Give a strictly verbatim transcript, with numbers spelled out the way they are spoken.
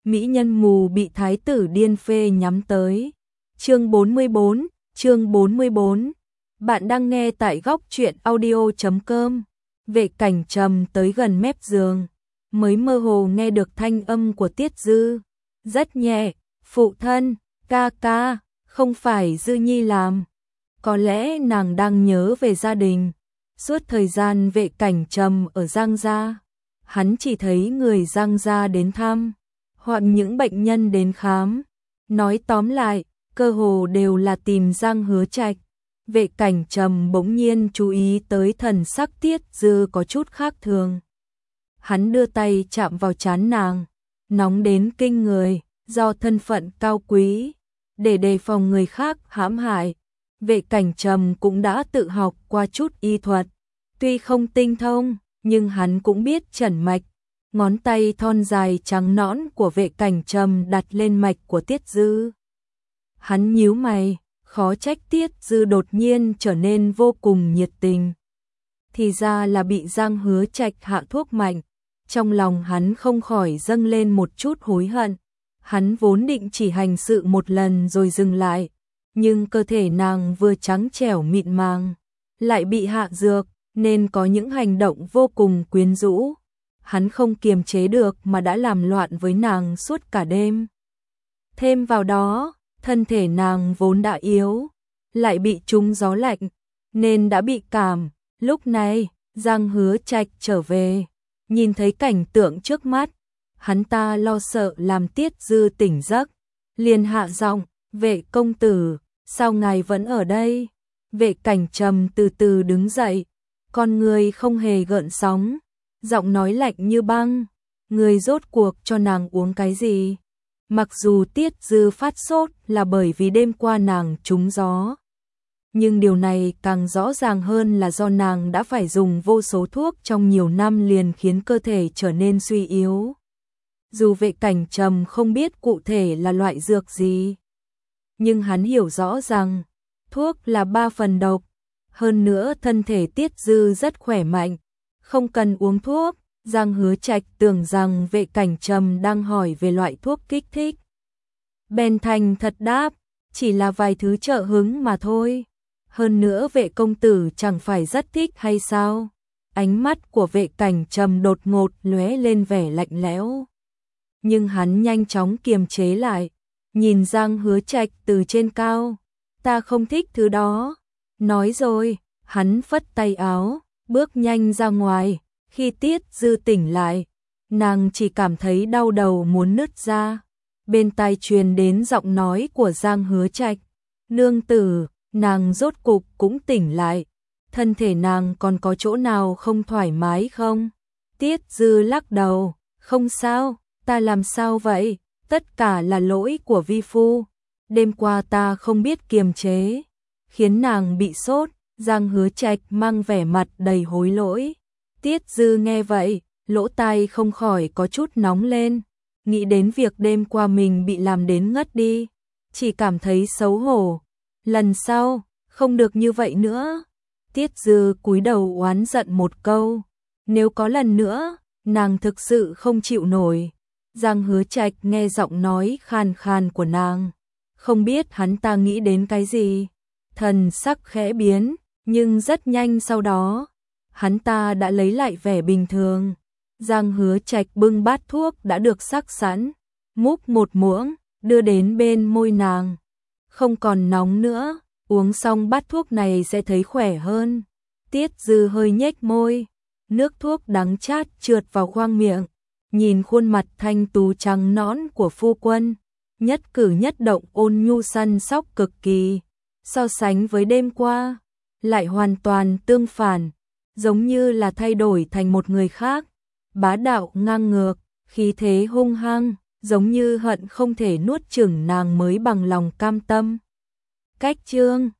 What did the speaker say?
mỹ nhân mù bị thái tử điên phê nhắm tới. Chương bốn mươi bốn, chương bốn mươi bốn. Bạn đang nghe tại góc truyện audio chấm com. Vệ Cảnh Trầm tới gần mép giường, mới mơ hồ nghe được thanh âm của Tiết Dư, rất nhẹ, "Phụ thân, ca ca, không phải Dư Nhi làm." Có lẽ nàng đang nhớ về gia đình. Suốt thời gian Vệ Cảnh Trầm ở Giang gia, hắn chỉ thấy người Giang gia đến thăm, hoặc những bệnh nhân đến khám. Nói tóm lại, cơ hồ đều là tìm Giang Hứa Trạch. Vệ Cảnh Trầm bỗng nhiên chú ý tới thần sắc Tiết Dư có chút khác thường. Hắn đưa tay chạm vào trán nàng, nóng đến kinh người, do thân phận cao quý, để đề phòng người khác hãm hại. Vệ Cảnh Trầm cũng đã tự học qua chút y thuật, tuy không tinh thông, nhưng hắn cũng biết chẩn mạch. Ngón tay thon dài trắng nõn của Vệ Cảnh Trầm đặt lên mạch của Tiết Dư. Hắn nhíu mày, khó trách Tiết Dư đột nhiên trở nên vô cùng nhiệt tình. Thì ra là bị Giang Hứa Trạch hạ thuốc mạnh. Trong lòng hắn không khỏi dâng lên một chút hối hận. Hắn vốn định chỉ hành sự một lần rồi dừng lại, nhưng cơ thể nàng vừa trắng trẻo mịn màng, lại bị hạ dược, nên có những hành động vô cùng quyến rũ. Hắn không kiềm chế được mà đã làm loạn với nàng suốt cả đêm. Thêm vào đó, thân thể nàng vốn đã yếu, lại bị trúng gió lạnh, nên đã bị cảm. Lúc này, Giang Hứa Trạch trở về, nhìn thấy cảnh tượng trước mắt, hắn ta lo sợ làm Tiết Dư tỉnh giấc, liền hạ giọng, "Vệ công tử, sao ngài vẫn ở đây?" Vệ Cảnh Trầm từ từ đứng dậy, con người không hề gợn sóng, giọng nói lạnh như băng, "Người rốt cuộc cho nàng uống cái gì?" Mặc dù Tiết Dư phát sốt là bởi vì đêm qua nàng trúng gió, nhưng điều này càng rõ ràng hơn là do nàng đã phải dùng vô số thuốc trong nhiều năm liền khiến cơ thể trở nên suy yếu. Dù Vệ Cảnh Trầm không biết cụ thể là loại dược gì, nhưng hắn hiểu rõ rằng thuốc là ba phần độc, hơn nữa thân thể Tiết Dư rất khỏe mạnh, không cần uống thuốc. Giang Hứa Trạch tưởng rằng Vệ Cảnh Trầm đang hỏi về loại thuốc kích thích, bèn thành thật đáp, "Chỉ là vài thứ trợ hứng mà thôi. Hơn nữa Vệ công tử chẳng phải rất thích hay sao?" Ánh mắt của Vệ Cảnh Trầm đột ngột lóe lên vẻ lạnh lẽo, nhưng hắn nhanh chóng kiềm chế lại, nhìn Giang Hứa Trạch từ trên cao, "Ta không thích thứ đó." Nói rồi, hắn phất tay áo, bước nhanh ra ngoài. Khi Tiết Dư tỉnh lại, nàng chỉ cảm thấy đau đầu muốn nứt ra. Bên tai truyền đến giọng nói của Giang Hứa Trạch, "Nương tử." Nàng rốt cục cũng tỉnh lại. Thân thể nàng còn có chỗ nào không thoải mái không? Tiết Dư lắc đầu, "Không sao, ta làm sao vậy? Tất cả là lỗi của vi phu. Đêm qua ta không biết kiềm chế, khiến nàng bị sốt." Giang Hứa Trạch mang vẻ mặt đầy hối lỗi. Tiết Dư nghe vậy, lỗ tai không khỏi có chút nóng lên, nghĩ đến việc đêm qua mình bị làm đến ngất đi, chỉ cảm thấy xấu hổ. Lần sau, không được như vậy nữa. Tiết Dư cúi đầu oán giận một câu, nếu có lần nữa, nàng thực sự không chịu nổi. Giang Hứa Trạch nghe giọng nói khan khan của nàng, không biết hắn ta nghĩ đến cái gì, thần sắc khẽ biến, nhưng rất nhanh sau đó, hắn ta đã lấy lại vẻ bình thường. Giang Hứa Trạch bưng bát thuốc đã được sắc sẵn, múc một muỗng, đưa đến bên môi nàng. "Không còn nóng nữa, uống xong bát thuốc này sẽ thấy khỏe hơn." Tiết Dư hơi nhếch môi, nước thuốc đắng chát trượt vào khoang miệng, nhìn khuôn mặt thanh tú trắng nõn của phu quân, nhất cử nhất động ôn nhu săn sóc cực kỳ, so sánh với đêm qua, lại hoàn toàn tương phản, giống như là thay đổi thành một người khác, bá đạo ngang ngược, khí thế hung hăng, giống như hận không thể nuốt chửng nàng mới bằng lòng cam tâm. Cách chương